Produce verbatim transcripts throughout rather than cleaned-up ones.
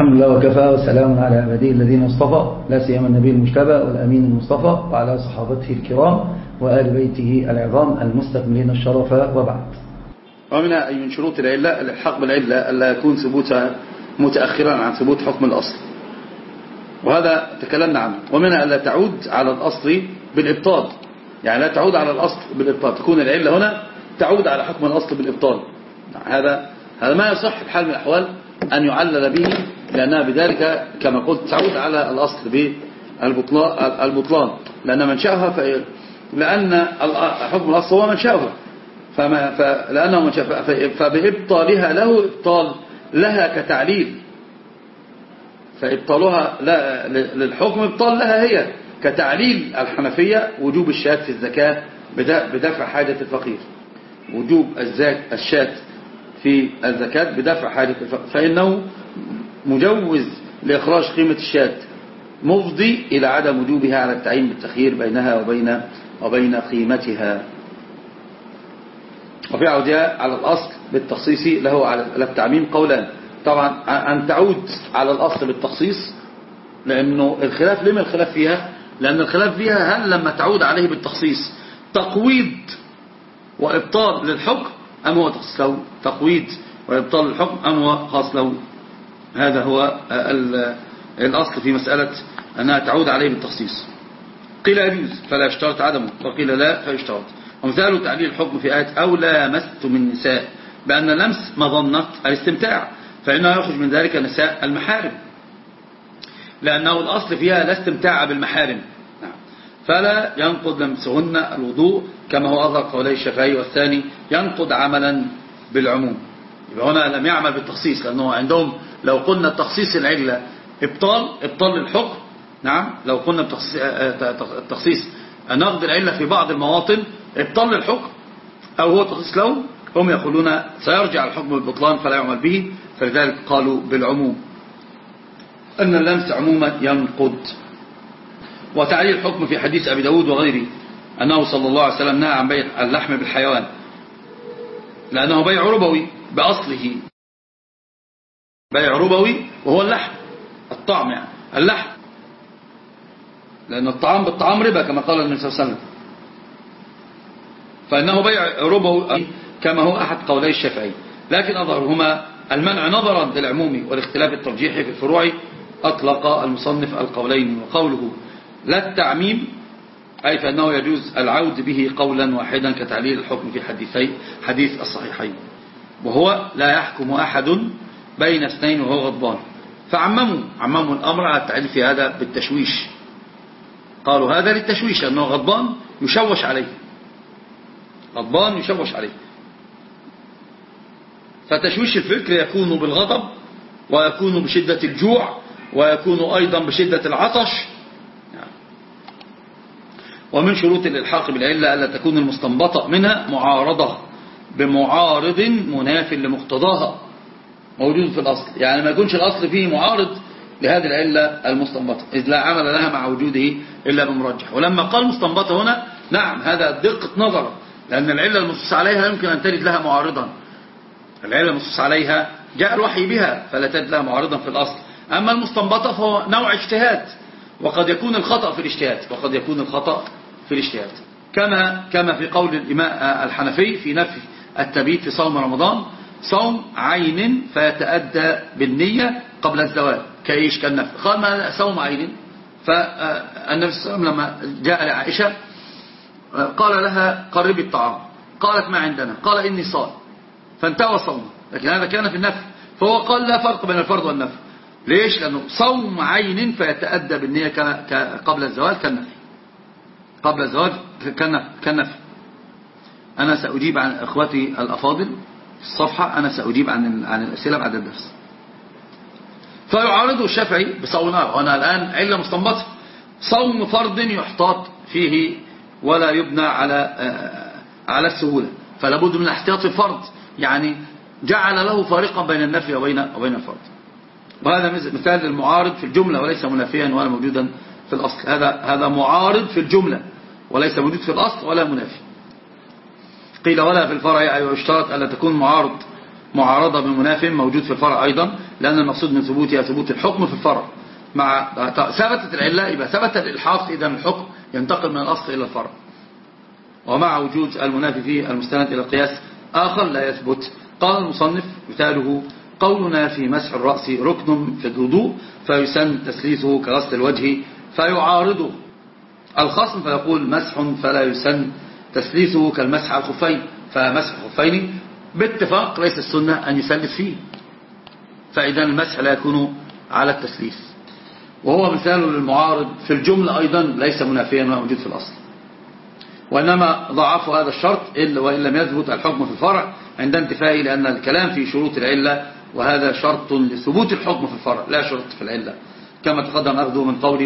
الحمد لله وكفى وسلام على عباده الذين اصطفى، لا سيما النبي المجتبى والأمين المصطفى وعلى صحابته الكرام وآل بيته العظام المستكملين الشرف، وبعد. ومن أي من شروط العلة الحق بالعلة ألا يكون ثبوتها متأخرا عن ثبوت حكم الأصل، وهذا تكلمنا عنه. ومنها ألا تعود على الأصل بالإبطال، يعني لا تعود على الأصل بالإبطال، تكون العلة هنا تعود على حكم الأصل بالإبطال. هذا هذا ما يصح بحال من الأحوال أن يعلل به، لأنها بذلك كما قلت تعود على الأصل بالبطلان، لأن منشأها ف... لأن حكم الأصل هو منشأه، فما... فلأنه منشأ فبإبطالها له إبطال لها كتعليل، فإبطالها لا... للحكم إبطال لها هي كتعليل الحنفية وجوب الشاة في الزكاة بدفع حاجة الفقير، وجوب الشاة في الزكاة بدفع حاجة الفقير، فإنه مجوز لإخراج قيمة الشاة مفضي إلى عدم وجوبها على التعيين بالتخيير بينها وبين وبين قيمتها. وفي عودها على الأصل بالتخصيص له على التعميم قولان. طبعا أن تعود على الأصل بالتخصيص، لأنه الخلاف لما الخلاف فيها؟ لأن الخلاف فيها هل لما تعود عليه بالتخصيص تقويض وإبطال للحكم أم هو تخصيص له؟ تقويض وإبطال للحكم أم هو خاص له؟ هذا هو الأصل في مسألة أنها تعود عليه بالتخصيص. قيل يجوز فلا يشترط عدمه، وقيل لا فيشترط. ومثال تعليل الحكم في آية أو لامستم النساء بأن لمس مظنة الاستمتاع، فإنه يخرج من ذلك نساء المحارم، لأنه الأصل فيها لا استمتاع بالمحارم، فلا ينقض لمسهن الوضوء كما هو أظهر قولي الشافعي، والثاني ينقض عملا بالعموم. يبقى هنا لم يعمل بالتخصيص، لأنه عندهم لو قلنا التخصيص العلة إبطال إبطال للحكم، نعم، لو قلنا التخصيص نقض العلة في بعض المواطن إبطال للحكم أو هو تخصيص له، هم يقولون سيرجع الحكم بالبطلان فلا يعمل به، فلذلك قالوا بالعموم أن اللمس عموما ينقض. وتعليل الحكم في حديث أبي داود وغيره أنه صلى الله عليه وسلم نهى عن بيع اللحم بالحيوان، لأنه بيع ربوي بأصله، بيع ربوي وهو اللحم، الطعم يعني اللحم، لأن الطعام بالطعام ربا كما قال النبي صلى الله عليه وسلم، فإنه بيع ربوي كما هو أحد قولي الشافعي. لكن أظهرهما المنع نظرا للعموم والاختلاف الترجيحي في الفروع، أطلق المصنف القولين. وقوله لا التعميم أي فإنه يجوز العود به قولا واحدا كتعليل الحكم في حديثي حديث الصحيحين، وهو لا يحكم أحد بين اثنين وهو غضبان، فعمموا عمموا الأمر على التعليل في هذا بالتشويش، قالوا هذا للتشويش أنه غضبان يشوش عليه، غضبان يشوش عليه، فتشويش الفكر يكون بالغضب ويكون بشدة الجوع ويكون أيضا بشدة العطش. ومن شروط الإلحاق بالعلة ألا تكون المستنبطة منها معارضة بمعارض مناف لمقتضاها موجود في الأصل، يعني ما يكونش الأصل فيه معارض لهذه العلة المستنبطة، إذ لا عمل لها مع وجوده إلا بمرجح. ولما قال مستنبطة هنا، نعم هذا دقة نظر، لأن العلة المنصوص عليها يمكن أن تجد لها معارضا، العلة المنصوص عليها جاء الوحي بها فلا تجد لها معارضا في الأصل. أما المستنبطة فهو نوع اجتهاد، وقد يكون الخطأ في الاجتهاد وقد يكون الخطأ في الاجتهاد، كما كما في قول الإمام الحنفي في نفي التبيت في صوم رمضان، صوم عين فيتأدى بالنية قبل الزوال كايش كالنفي. قال ما صوم عين؟ فالنبي صلى الله عليه وسلم لما جاء لعائشة قال لها قربي الطعام، قالت ما عندنا، قال إني صائم، فانتهى صومه، لكن هذا كان في النفي، فهو قال لا فرق بين الفرض والنفي. ليش؟ لأنه صوم عين فيتأدى بالنية قبل الزوال كالنفي، قبل الزواج كالنفي. أنا سأجيب عن إخوتي الأفاضل في الصفحة، أنا سأجيب عن عن الأسئلة بعد الدرس. فيعارضه الشافعي بصوم نار، وأنا الآن علة مستنبطة، صوم فرض يحتاط فيه ولا يبنى على على السهولة، فلا بد من احتياط الفرض، يعني جعل له فارقا بين النفي وبين وبين الفرض. وهذا مثال للمعارض في الجملة وليس منافيا ولا موجودا في الأصل، هذا هذا معارض في الجملة وليس موجود في الأصل ولا منافي. قيل ولا في الفرع أي يشترط ألا تكون معارض معارضة بمناف موجود في الفرع أيضا، لأن المقصود من ثبوتها ثبوت الحكم في الفرع. مع ثبتت العلة يبقى ثبت الإلحاق، إذا الحكم ينتقل من الأصل إلى الفرع. ومع وجود المنافي فيه المستند إلى قياس آخر لا يثبت. قال المصنف مثاله قولنا في مسح الرأس ركن في الوضوء فيسن تسليسه كغسل الوجه، فيعارضه الخصم فيقول مسح فلا يسن تسليسه كالمسح على الخفين، فمسح الخفين باتفاق ليس السنة أن يسلس فيه، فإذا المسح لا يكون على التسليس. وهو مثال للمعارض في الجملة أيضا ليس منافيا وموجود في الأصل، وإنما ضعفوا هذا الشرط إلا وإن لم يثبت الحكم في الفرع عند انتفائه، لأن الكلام في شروط العلة وهذا شرط لثبوت الحكم في الفرع لا شرط في العلة، كما تقدم أخذه من قولي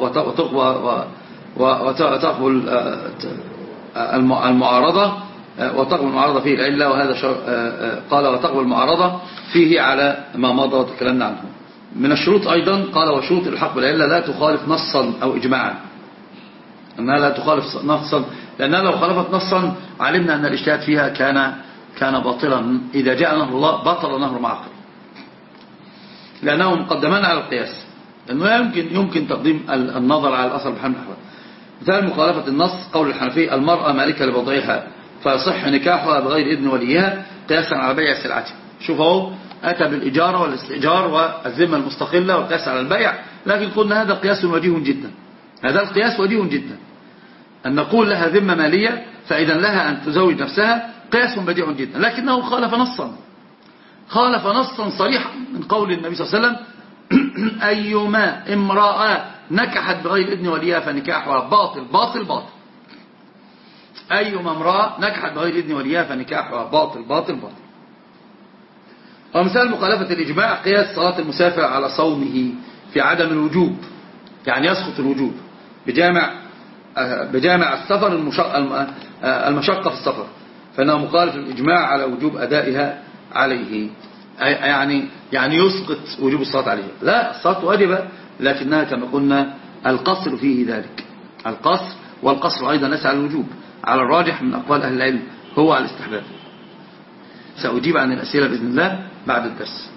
وتقبل المعارضة وتقبل المعارضة فيه العلة، وهذا قال وتقبل المعارضة فيه على ما مضى وتكلمنا عنه. من الشروط أيضا قال وشروط الحق بالعلة لا تخالف نصا أو إجماعا، أنها لا تخالف نصا، لأنها لو خالفت نصا علمنا أن الاجتهاد فيها كان كان باطلا، إذا جاء نهر الله بطل نهر معقل، لأنه مقدمان على القياس، لأنه يمكن يمكن تقديم النظر على الأصل بحمل الأحوال. مثال مخالفة النص قول الحنفية المرأة مالكة لبضعها فيصح نكاحها بغير إذن وليها قياسا على بيع سلعتها. شوف اهو أتى بالإجارة والاستئجار والذمة المستقلة والقياس على البيع، لكن قلنا هذا قياس وجيه جدا، هذا القياس وجيه جدا، أن نقول لها ذمة مالية فإذا لها أن تزوج نفسها قياس بديع جدا، لكنه خالف نصا خالف نصا صريحا من قول النبي صلى الله عليه وسلم أيما امرأة نكحت بغير إذن وليها فنكاحها باطل باطل باطل. أيما امرأة نكحت بغير إذن وليها فنكاحها باطل باطل باطل. ومثال مخالفة الإجماع قياس صلاة المسافر على صومه في عدم الوجوب، يعني يسقط الوجوب بجامع بجامع السفر المشقة في السفر، فإنه مخالف الإجماع على وجوب أدائها عليه، يعني يعني يسقط وجوب الصلاة عليه. لا، الصلاة واجبة، لكنها كما قلنا القصر فيه ذلك، القصر، والقصر أيضا ليس على الوجوب، على الراجح من أقوال أهل العلم هو على الاستحباب. سأجيب عن الأسئلة بإذن الله بعد الدرس.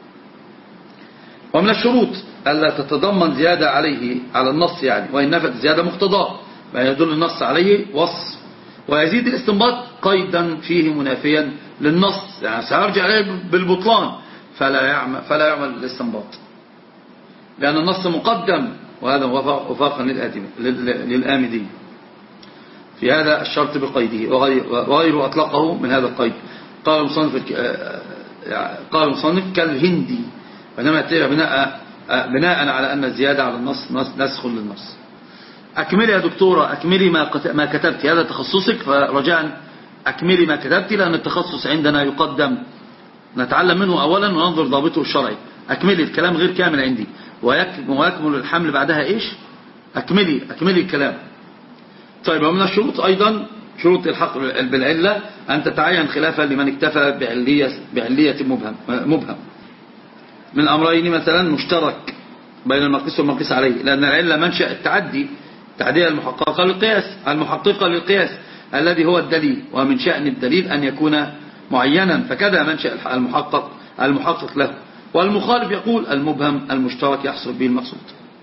ومن الشروط ألا تتضمن زيادة عليه على النص، يعني وإن نفت زيادة مقتضاه ما يدل النص عليه وصف، ويزيد الاستنباط قيدا فيه منافيا للنص، يعني سيرجع عليه بالبطلان فلا يعمل, فلا يعمل الاستنباط، لأن النص مقدم، وهذا وفاقا للآمدين في هذا الشرط بقيده، وغيره أطلقه من هذا القيد. قال المصنف قال المصنف كالهندي، وإنما يأتي بناء بناء على أن الزيادة على النص نسخ للنص. أكملي يا دكتورة، أكملي ما كتبت، هذا تخصصك، فرجاء أكملي ما كتبت، لأن التخصص عندنا يقدم نتعلم منه أولا وننظر ضابطه الشرعي. أكملي الكلام غير كامل عندي، ويكمل الحمل بعدها إيش؟ أكملي أكملي الكلام. طيب، ومن الشروط أيضا شروط الحق بالعلة أن تتعين خلافا لمن اكتفى بعلية, بعلية مبهم, مبهم من أمرين، مثلا مشترك بين المقيس والمقيس عليه، لأن العلة منشأ التعدي، تعدية المحققة للقياس المحققة للقياس الذي هو الدليل، ومن شأن الدليل أن يكون معينا، فكذا منشأ المحقق المحقق له. والمخالف يقول المبهم المشترك يحصل به المقصود،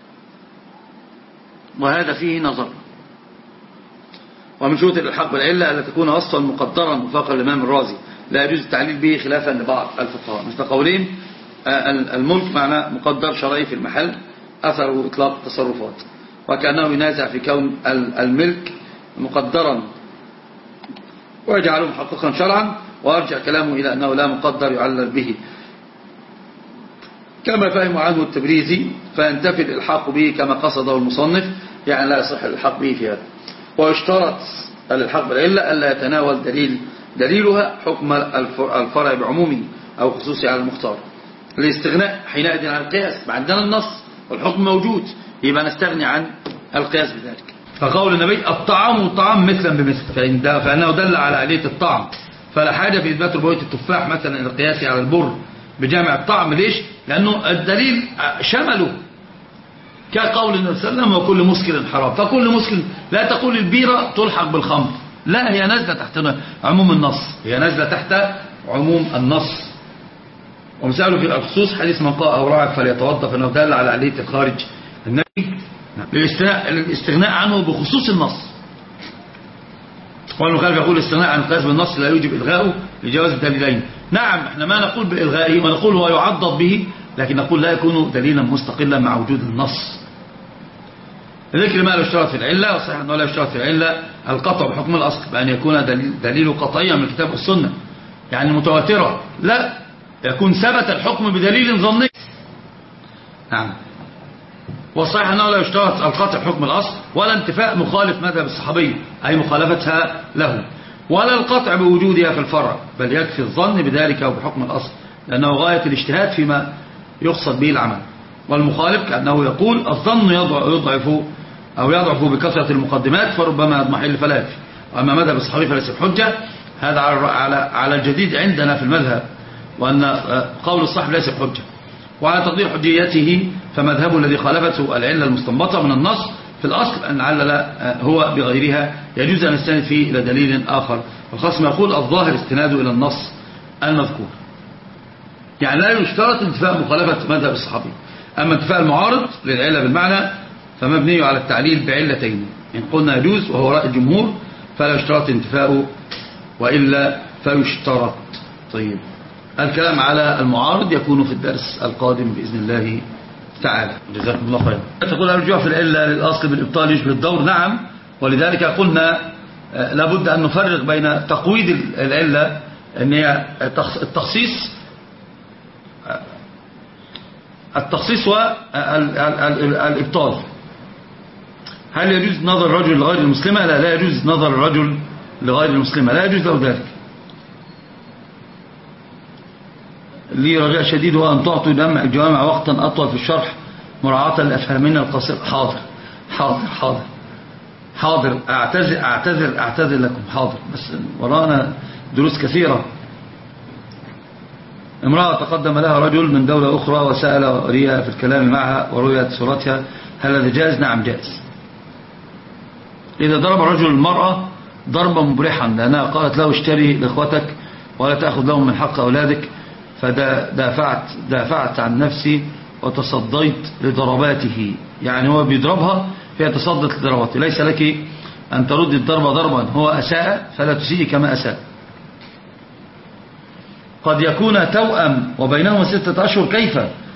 وهذا فيه نظر. ومن شروط الحق بالعلة ألا تكون وصفا مقدرا وفاقا الإمام الرازي، لا يجوز التعليل به خلافا لبعض الفقهاء، مثل قولين الملك معنى مقدر شرعي في المحل أثره إطلاق التصرفات، وكأنه ينازع في كون الملك مقدرا ويجعله محققا شرعا، وأرجع كلامه إلى أنه لا مقدر يعلل به، كما فهم عنه التبريزي، فينتفي الإلحاق به كما قصده المصنف، يعني لا يصح الإلحاق به في هذا. ويشترط الإلحاق بالعلة ألا يتناول دليل دليلها حكم الفرع بعمومه أو خصوصي على المختار، الاستغناء حينئذ عن القياس، ما عندنا النص والحكم موجود، يبقى نستغني عن القياس بذلك. فقول النبي الطعام والطعام مثلا بمثل، فإنه دل على علية الطعم، فلا حاجة في إثبات ربوية التفاح مثلا القياسي على البر بجامع الطعم. ليش؟ لأنه الدليل شمله، كقول النبي صلى الله عليه وسلم وكل مسكر حرام، فكل مسكر، لا تقول البيرة تلحق بالخمر، لا، هي نازلة تحت عموم النص، هي نازلة تحت عموم النص، ومثاله في الخصوص حديث من قاء أو راعى فليتوضأ فإنه دل على علية الخارج النبي للاستغناء عنه بخصوص النص. والمخالف يقول الاستغناء عن القياس بالنص لا يوجب إلغاؤه لجواز الدليلين. نعم احنا ما نقول بإلغائه ونقول هو يعضد به، لكن نقول لا يكون دليلا مستقلا مع وجود النص. ذكر ما لا يشترط في العلة، وصحيح أنه لا يشترط في العلة القطع بحكم الأصل بأن يكون دليل, دليل قطعيا من الكتاب والسنة يعني متواترة، لا يكون ثبت الحكم بدليل ظني. نعم. والصحيح أنه لا يشترط القطع بحكم الأصل ولا انتفاء مخالف مذهب الصحابية أي مخالفتها له، ولا القطع بوجودها في الفرع، بل يكفي الظن بذلك أو بحكم الأصل لأنه غاية الاجتهاد فيما يقصد به العمل. والمخالف كأنه يقول الظن يضعف أو يضعف بكثرة المقدمات فربما يضمحل فلا يكفي. وأما مذهب الصحابي فليس بحجة، هذا على على الجديد عندنا في المذهب، وأن قول الصحابي ليس بحجة. وعلى تقدير حجيته فمذهبه الذي خالفته العلة المستنبطة من النص في الأصل أن العلة هو بغيرها يجوز أن نستند فيه إلى دليل آخر. والخصم يقول الظاهر استناده إلى النص المذكور، يعني لا يشترط انتفاء مخالفة مذهب الصحابي. أما انتفاء المعارض للعلة بالمعنى فمبني على التعليل بعلتين، إن قلنا يجوز وهو رأي الجمهور فلا يشترط انتفاؤه وإلا فيشترط. طيب الكلام على المعارض يكون في الدرس القادم بإذن الله تعالى. جزاكم الله خيرا. تقول الرجوع في العلة للأصل بالإبطال يشبه الدور. نعم، ولذلك قلنا لابد أن نفرق بين تقويد العلة أن هي التخصيص التخصيص والإبطال. هل يجوز نظر الرجل لغير المسلمة؟ لا، لا يجوز نظر الرجل لغير المسلمة، لا يجوز له ذلك. لي رجاء شديد هو أن تعطوا جمع الجوامع وقتا أطول في الشرح مراعاة لأفهامنا القصير. حاضر حاضر حاضر حاضر أعتذر أعتذر أعتذر لكم. حاضر، بس ورانا دروس كثيرة. امرأة تقدم لها رجل من دولة أخرى وسأل ريها في الكلام معها ورؤية صورتها، هل هذا جائز؟ نعم جائز. إذا ضرب الرجل المرأة ضربا مبرحا لأنها قالت له اشتري لإخوتك ولا تأخذ لهم من حق أولادك، فدافعت دافعت عن نفسي وتصديت لضرباته، يعني هو بيضربها فهي تصدت لضرباته. ليس لك أن ترد الضرب ضربا، هو أساء فلا تسيء كما أساء. قد يكون توأم وبينهما ستة أشهر، كيف؟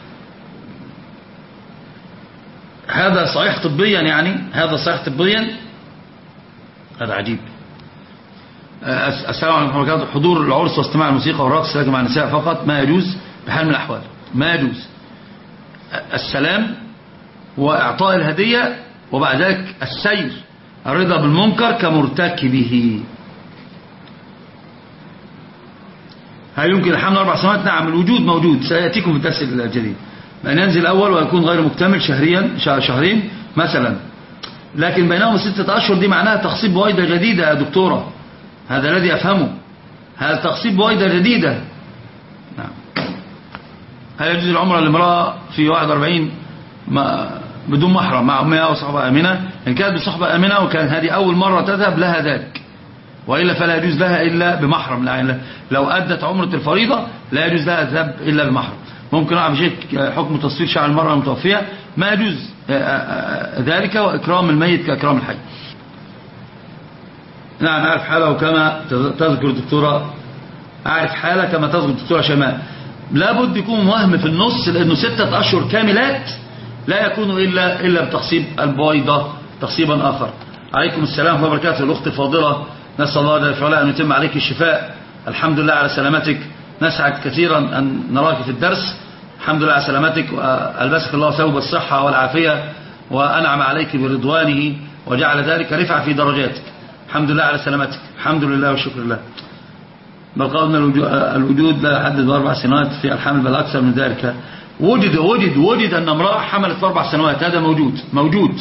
هذا صحيح طبيا؟ يعني هذا صحيح طبيا؟ هذا عجيب. السلام عليكم ورحمة الله. حضور العرس واستماع الموسيقى والرقص لكن مع النساء فقط ما يجوز بحال من الأحوال، ما يجوز. السلام وإعطاء الهدية وبعد ذلك السير، الرضا بالمنكر كمرتكبه. هل يمكن الحمل أربع سنوات؟ نعم، الوجود موجود، سيأتيكم في الدرس الجديد. أن ينزل الأول ويكون غير مكتمل شهريا شهرين مثلا، لكن بينهم ستة أشهر دي معناها تخصيب بويضة جديدة يا دكتورة، هذا الذي أفهمه، هذا تخصيب بويضة جديدة. نعم. هل يجوز العمرة للمرأة في واحد وأربعين بدون محرم مع أمها وصحبة آمنة؟ إن كانت بصحبة آمنة وكان هذه أول مرة تذهب لها ذلك، وإلا فلا يجوز لها إلا بمحرم. يعني لو أدت عمرة الفريضة لا يجوز لها الذهاب إلا بمحرم. ممكن أعمل شيء حكم تصوير شعر المرأة المتوفية، ما يجوز ذلك، وإكرام الميت كإكرام الحي. نعم، أعرف حالة كما تذكر الدكتورة، أعرف حالة كما تذكر الدكتورة شمال. لابد يكون وهم في النص، لأنه ستة أشهر كاملات لا يكون إلا إلا بتخصيب البويضة تخصيبا آخر. عليكم السلام ورحمة الله وبركاته. الأخت الفاضلة، نسأل الله جل وعلا أن يتم عليك الشفاء. الحمد لله على سلامتك، نسعد كثيرا أن نراك في الدرس. الحمد لله على سلامتك، وألبسك الله ثوب الصحة والعافية وأنعم عليك برضوانه وجعل ذلك رفع في درجاتك. الحمد لله على سلامتك، الحمد لله والشكر لله. بل قال الوجود لا يحدد أربع سنوات في الحمل بل أكثر من ذلك. وجد وجد وجد أن امرأة حملت في أربع سنوات، هذا موجود موجود.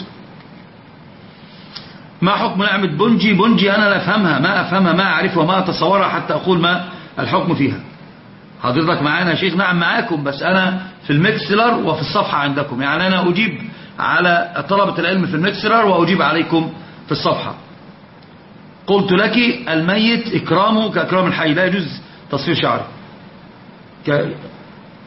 ما حكم نعمة بنجي؟ بنجي أنا لا أفهمها، ما أفهمها، ما أعرفها، ما أتصورها حتى أقول ما الحكم فيها. حضرتك معانا يا شيخ؟ نعم معاكم، بس أنا في المكسلر وفي الصفحة عندكم، يعني أنا أجيب على طلبة العلم في المكسلر وأجيب عليكم في الصفحة. قلت لك الميت إكرامه كإكرام الحي، لا يجوز تصفير شعره.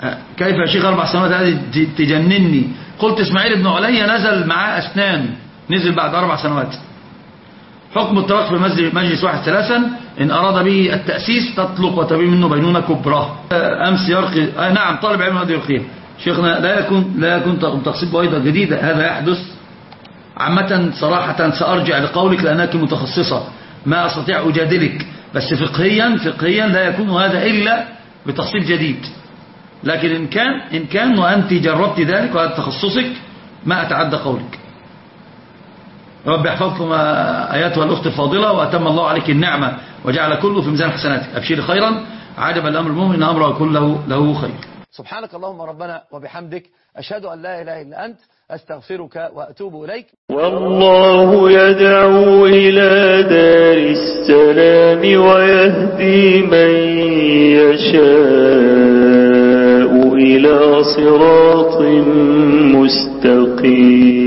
كيف يا شيخ أربع سنوات هذه تجنني؟ قلت إسماعيل بن عليا نزل معاه أسنان، نزل بعد أربع سنوات. حكم الطلاق في مجلس واحد ثلاثا إن أراد به التأسيس تطلق وتبين منه بينونة كبرى. أمس يرقي آه نعم طالب علم هذا يرقيه شيخنا، لا يكون لا يكون تقسيط بويضة جديدة، هذا يحدث عامة. صراحة سأرجع لقولك لأنك متخصصة، ما أستطيع أجادلك، بس فقهيا فقهيا لا يكون هذا إلا بتخصيص جديد. لكن إن كان إن كان وأنت جربت ذلك وهذا تخصصك ما أتعدى قولك. رب يحفظكم آياتها الأخت الفاضلة، وأتم الله عليك النعمة وجعل كله في ميزان حسناتك. أبشري خيرا، عجب الأمر المؤمن إن أمره كله له خير. سبحانك اللهم ربنا وبحمدك، أشهد أن لا إله إلا أنت، أستغفرك وأتوب إليك. والله يدعو إلى دار السلام ويهدي من يشاء إلى صراط مستقيم.